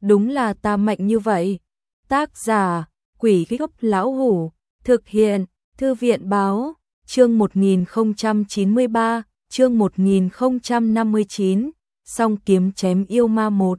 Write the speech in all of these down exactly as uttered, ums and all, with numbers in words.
đúng là ta mạnh như vậy. Tác giả, Quỷ Gốc Lão Hủ, thực hiện, Thư viện Báo, chương một nghìn không trăm chín mươi ba, chương một nghìn không trăm năm mươi chín, song kiếm chém yêu ma một.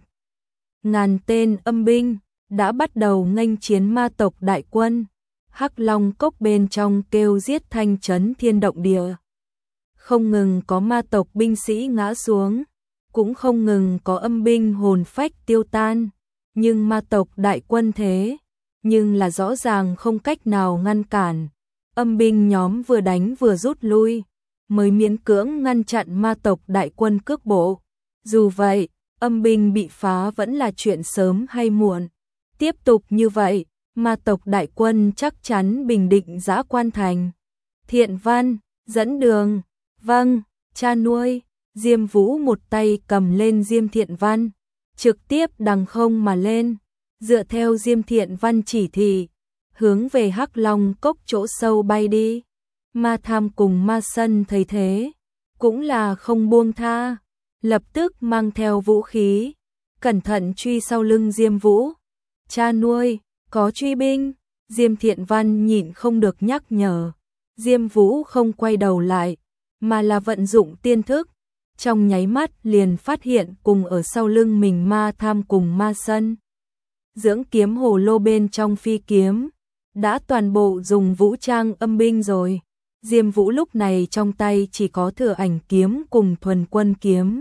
Ngàn tên âm binh đã bắt đầu nghênh chiến ma tộc đại quân. Hắc Long Cốc bên trong kêu giết thanh chấn thiên động địa. Không ngừng có ma tộc binh sĩ ngã xuống, cũng không ngừng có âm binh hồn phách tiêu tan, nhưng ma tộc đại quân thế, nhưng là rõ ràng không cách nào ngăn cản. Âm binh nhóm vừa đánh vừa rút lui, mới miễn cưỡng ngăn chặn ma tộc đại quân cước bộ. Dù vậy, âm binh bị phá vẫn là chuyện sớm hay muộn. Tiếp tục như vậy, ma tộc đại quân chắc chắn bình định Dã Quan Thành. Thiện Văn, dẫn đường. Vâng, cha nuôi. Diêm Vũ một tay cầm lên Diêm Thiện Văn, trực tiếp đằng không mà lên, dựa theo Diêm Thiện Văn chỉ thị, hướng về Hắc Long Cốc chỗ sâu bay đi. Ma Tham cùng Ma Sân thấy thế, cũng là không buông tha, lập tức mang theo vũ khí, cẩn thận truy sau lưng Diêm Vũ. Cha nuôi, có truy binh. Diêm Thiện Văn nhịn không được nhắc nhở. Diêm Vũ không quay đầu lại, mà là vận dụng tiên thức, trong nháy mắt liền phát hiện cùng ở sau lưng mình Ma Tham cùng Ma Sân. Dưỡng kiếm hồ lô bên trong phi kiếm, đã toàn bộ dùng vũ trang âm binh rồi. Diêm Vũ lúc này trong tay chỉ có Thừa Ảnh kiếm cùng Thuần Quân kiếm.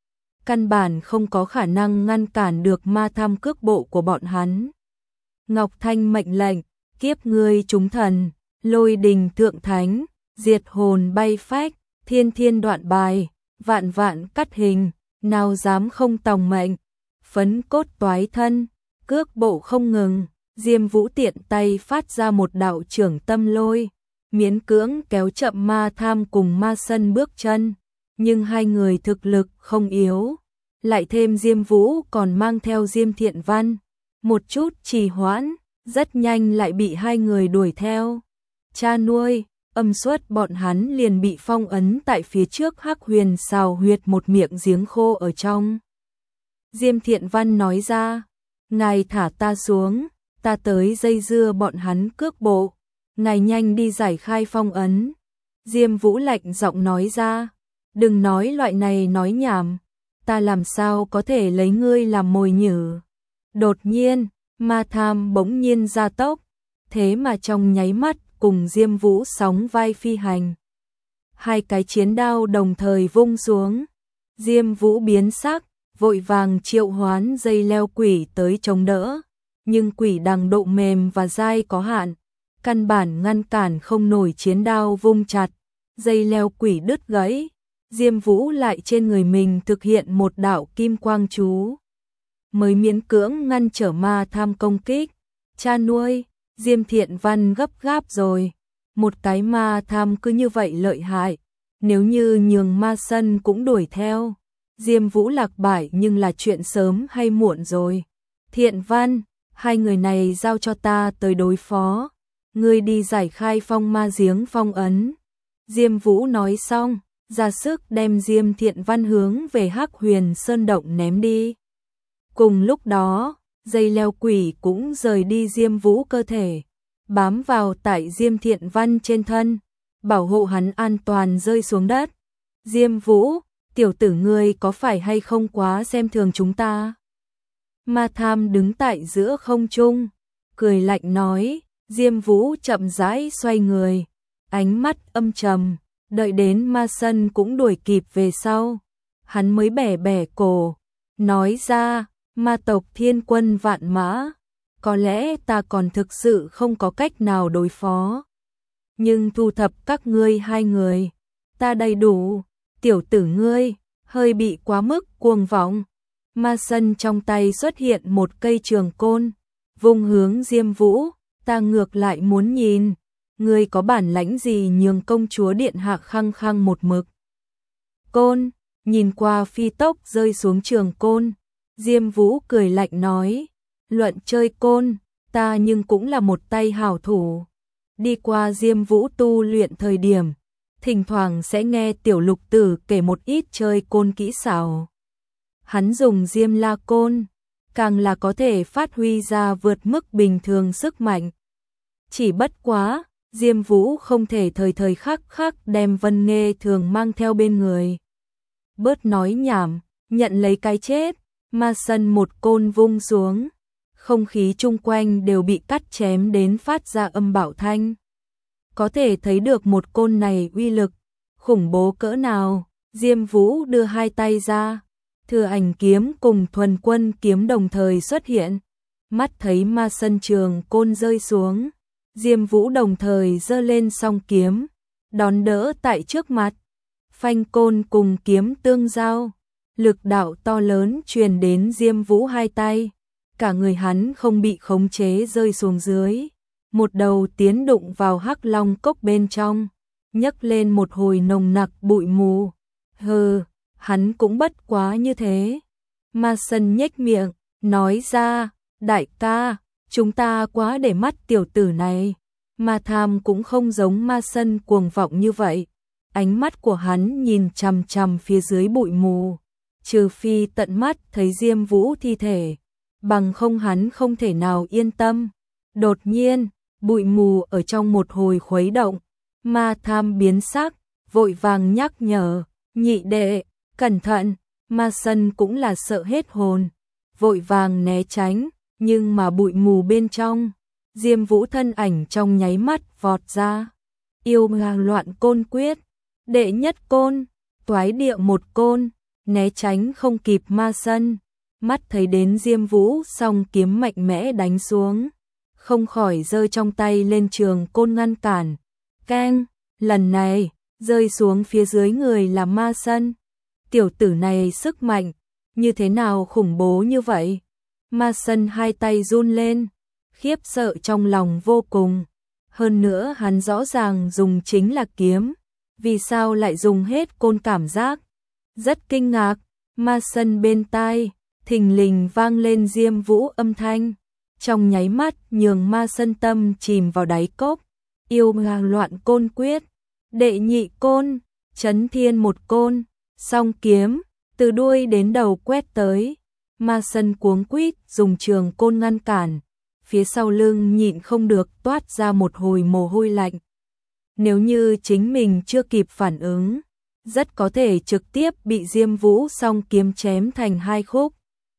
Căn bản không có khả năng ngăn cản được Ma Tham cước bộ của bọn hắn. Ngọc Thanh mệnh lệnh, kiếp ngươi trúng thần, lôi đình thượng thánh, diệt hồn bay phách, thiên thiên đoạn bài, vạn vạn cắt hình, nào dám không tòng mệnh, phấn cốt toái thân, cước bộ không ngừng. Diêm Vũ tiện tay phát ra một đạo trưởng tâm lôi, miễn cưỡng kéo chậm Ma Tham cùng Ma Sân bước chân, nhưng hai người thực lực không yếu, lại thêm Diêm Vũ còn mang theo Diêm Thiện Văn, một chút trì hoãn, rất nhanh lại bị hai người đuổi theo. Cha nuôi, âm suất bọn hắn liền bị phong ấn tại phía trước Hắc Huyền Sào huyệt một miệng giếng khô ở trong. Diêm Thiện Văn nói ra, ngài thả ta xuống, ta tới dây dưa bọn hắn cước bộ, ngài nhanh đi giải khai phong ấn. Diêm Vũ lạnh giọng nói ra, đừng nói loại này nói nhảm, ta làm sao có thể lấy ngươi làm mồi nhử. Đột nhiên, Ma Tham bỗng nhiên ra tốc, thế mà trong nháy mắt cùng Diêm Vũ sóng vai phi hành. Hai cái chiến đao đồng thời vung xuống, Diêm Vũ biến sắc, vội vàng triệu hoán dây leo quỷ tới chống đỡ, nhưng quỷ đằng độ mềm và dai có hạn, căn bản ngăn cản không nổi chiến đao vung chặt, dây leo quỷ đứt gãy. Diêm Vũ lại trên người mình thực hiện một đạo kim quang chú, mới miễn cưỡng ngăn trở Ma Tham công kích. Cha nuôi, Diêm Thiện Văn gấp gáp rồi, một cái Ma Tham cứ như vậy lợi hại, nếu như nhường Ma Sân cũng đuổi theo, Diêm Vũ lạc bại nhưng là chuyện sớm hay muộn rồi. Thiện Văn, hai người này giao cho ta tới đối phó, ngươi đi giải khai phong ma giếng phong ấn. Diêm Vũ nói xong, ra sức đem Diêm Thiện Văn hướng về Hắc Huyền Sơn động ném đi. Cùng lúc đó, dây leo quỷ cũng rời đi Diêm Vũ cơ thể, bám vào tại Diêm Thiện Văn trên thân, bảo hộ hắn an toàn rơi xuống đất. Diêm Vũ, tiểu tử ngươi có phải hay không quá xem thường chúng ta? Ma Tham đứng tại giữa không trung, cười lạnh nói. Diêm Vũ chậm rãi xoay người, ánh mắt âm trầm, đợi đến Ma Sân cũng đuổi kịp về sau, hắn mới bẻ bẻ cổ, nói ra, ma tộc thiên quân vạn mã, có lẽ ta còn thực sự không có cách nào đối phó, nhưng thu thập các ngươi hai người, ta đầy đủ. Tiểu tử ngươi, hơi bị quá mức cuồng vọng. Ma Sân trong tay xuất hiện một cây trường côn, vung hướng Diêm Vũ, ta ngược lại muốn nhìn, ngươi có bản lãnh gì nhường công chúa điện hạ khăng khăng một mực. Côn, nhìn qua phi tốc rơi xuống trường côn, Diêm Vũ cười lạnh nói, luận chơi côn, ta nhưng cũng là một tay hảo thủ. Đi qua Diêm Vũ tu luyện thời điểm, thỉnh thoảng sẽ nghe tiểu lục tử kể một ít chơi côn kỹ xảo. Hắn dùng Diêm La côn, càng là có thể phát huy ra vượt mức bình thường sức mạnh. Chỉ bất quá, Diêm Vũ không thể thời thời khắc khắc đem Vân Nghê Thường mang theo bên người. Bớt nói nhảm, nhận lấy cái chết, Ma Sân một côn vung xuống. Không khí chung quanh đều bị cắt chém đến phát ra âm bạo thanh. Có thể thấy được một côn này uy lực, khủng bố cỡ nào. Diêm Vũ đưa hai tay ra, Thừa Ảnh kiếm cùng Thuần Quân kiếm đồng thời xuất hiện. Mắt thấy Ma Sân trường côn rơi xuống, Diêm Vũ đồng thời giơ lên song kiếm, đón đỡ tại trước mặt. Phanh côn cùng kiếm tương giao, lực đạo to lớn truyền đến Diêm Vũ hai tay. Cả người hắn không bị khống chế rơi xuống dưới, một đầu tiến đụng vào Hắc Long cốc bên trong, nhấc lên một hồi nồng nặc bụi mù. Hừ, hắn cũng bất quá như thế. Ma Sân nhếch miệng, nói ra, đại ca, chúng ta quá để mắt tiểu tử này. Ma Tham cũng không giống Ma Sân cuồng vọng như vậy. Ánh mắt của hắn nhìn chằm chằm phía dưới bụi mù, trừ phi tận mắt thấy Diêm Vũ thi thể, bằng không hắn không thể nào yên tâm. Đột nhiên, bụi mù ở trong một hồi khuấy động, Ma Tham biến sắc, vội vàng nhắc nhở, nhị đệ, cẩn thận. Ma Sân cũng là sợ hết hồn, vội vàng né tránh, nhưng mà bụi mù bên trong, Diêm Vũ thân ảnh trong nháy mắt vọt ra. Yêu Hàng Loạn Côn Quyết, đệ nhất côn, toái địa một côn, né tránh không kịp Ma Sân. Mắt thấy đến Diêm Vũ song kiếm mạnh mẽ đánh xuống, không khỏi giơ trong tay lên trường côn ngăn cản. Keng, lần này, rơi xuống phía dưới người là Ma Sân. Tiểu tử này sức mạnh, như thế nào khủng bố như vậy? Ma Sân hai tay run lên, khiếp sợ trong lòng vô cùng. Hơn nữa hắn rõ ràng dùng chính là kiếm, vì sao lại dùng hết côn cảm giác? Rất kinh ngạc, Ma Sân bên tai thình lình vang lên Diêm Vũ âm thanh, trong nháy mắt nhường Ma Sân tâm chìm vào đáy cốc. Yêu Hàng Loạn Côn Quyết, đệ nhị côn, chấn thiên một côn, song kiếm, từ đuôi đến đầu quét tới. Ma Sân cuống quýt dùng trường côn ngăn cản, phía sau lưng nhịn không được toát ra một hồi mồ hôi lạnh. Nếu như chính mình chưa kịp phản ứng, rất có thể trực tiếp bị Diêm Vũ song kiếm chém thành hai khúc.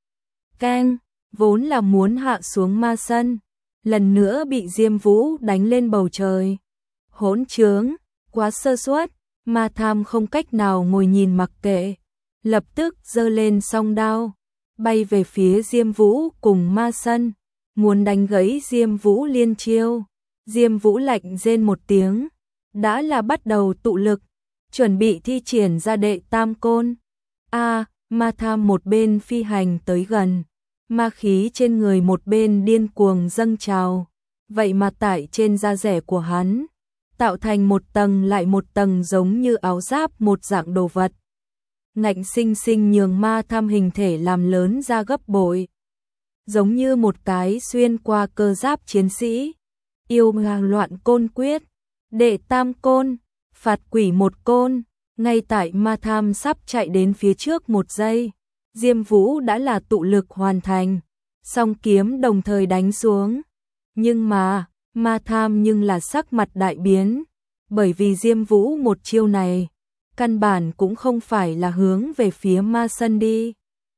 Keng, vốn là muốn hạ xuống Ma Sân, lần nữa bị Diêm Vũ đánh lên bầu trời. Hỗn trướng, quá sơ suất. Ma Tham không cách nào ngồi nhìn mặc kệ, lập tức giơ lên song đao, bay về phía Diêm Vũ cùng Ma Sân, muốn đánh gãy Diêm Vũ liên chiêu. Diêm Vũ lạnh rên một tiếng, đã là bắt đầu tụ lực, chuẩn bị thi triển ra đệ tam côn. A, à, Ma Tham một bên phi hành tới gần, ma khí trên người một bên điên cuồng dâng trào, vậy mà tại trên da rẻ của hắn, tạo thành một tầng lại một tầng giống như áo giáp một dạng đồ vật. Ngạnh sinh sinh nhường Ma Tham hình thể làm lớn ra gấp bội, giống như một cái xuyên qua cơ giáp chiến sĩ. Yêu Hàng Loạn Côn Quyết, đệ tam côn, phạt quỷ một côn. Ngay tại Ma Tham sắp chạy đến phía trước một giây, Diêm Vũ đã là tụ lực hoàn thành, song kiếm đồng thời đánh xuống. Nhưng mà, Ma Tham nhưng là sắc mặt đại biến, bởi vì Diêm Vũ một chiêu này, căn bản cũng không phải là hướng về phía Ma Sân đi,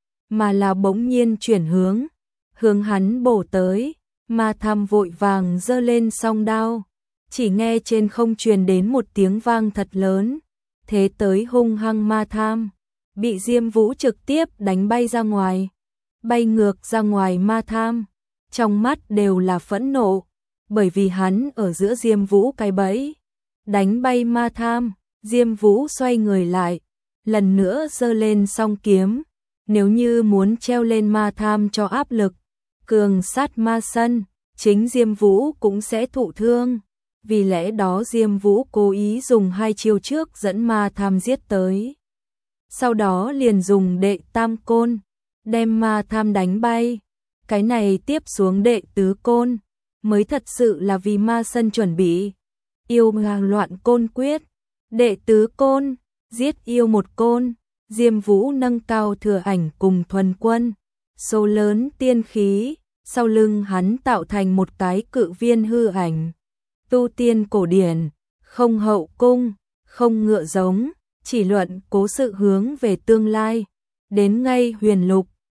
mà là bỗng nhiên chuyển hướng, hướng hắn bổ tới. Ma Tham vội vàng giơ lên song đao, chỉ nghe trên không truyền đến một tiếng vang thật lớn, thế tới hung hăng. Ma Tham bị Diêm Vũ trực tiếp đánh bay ra ngoài, bay ngược ra ngoài. Ma Tham trong mắt đều là phẫn nộ, bởi vì hắn ở giữa Diêm Vũ cái bẫy, đánh bay Ma Tham. Diêm Vũ xoay người lại, lần nữa giơ lên song kiếm, nếu như muốn treo lên Ma Tham cho áp lực, cường sát Ma Sân, chính Diêm Vũ cũng sẽ thụ thương. Vì lẽ đó Diêm Vũ cố ý dùng hai chiêu trước dẫn Ma Tham giết tới, sau đó liền dùng đệ tam côn, đem Ma Tham đánh bay. Cái này tiếp xuống đệ tứ côn, mới thật sự là vì Ma Sân chuẩn bị. Yêu Hàng Loạn Côn Quyết, đệ tứ côn, giết yêu một côn. Diêm Vũ nâng cao Thừa Ảnh cùng Thuần Quân, số lớn tiên khí, sau lưng hắn tạo thành một cái cự viên hư ảnh. Tu tiên cổ điển, không hậu cung, không ngựa giống, chỉ luận cố sự hướng về tương lai. Đến ngay huyền lục,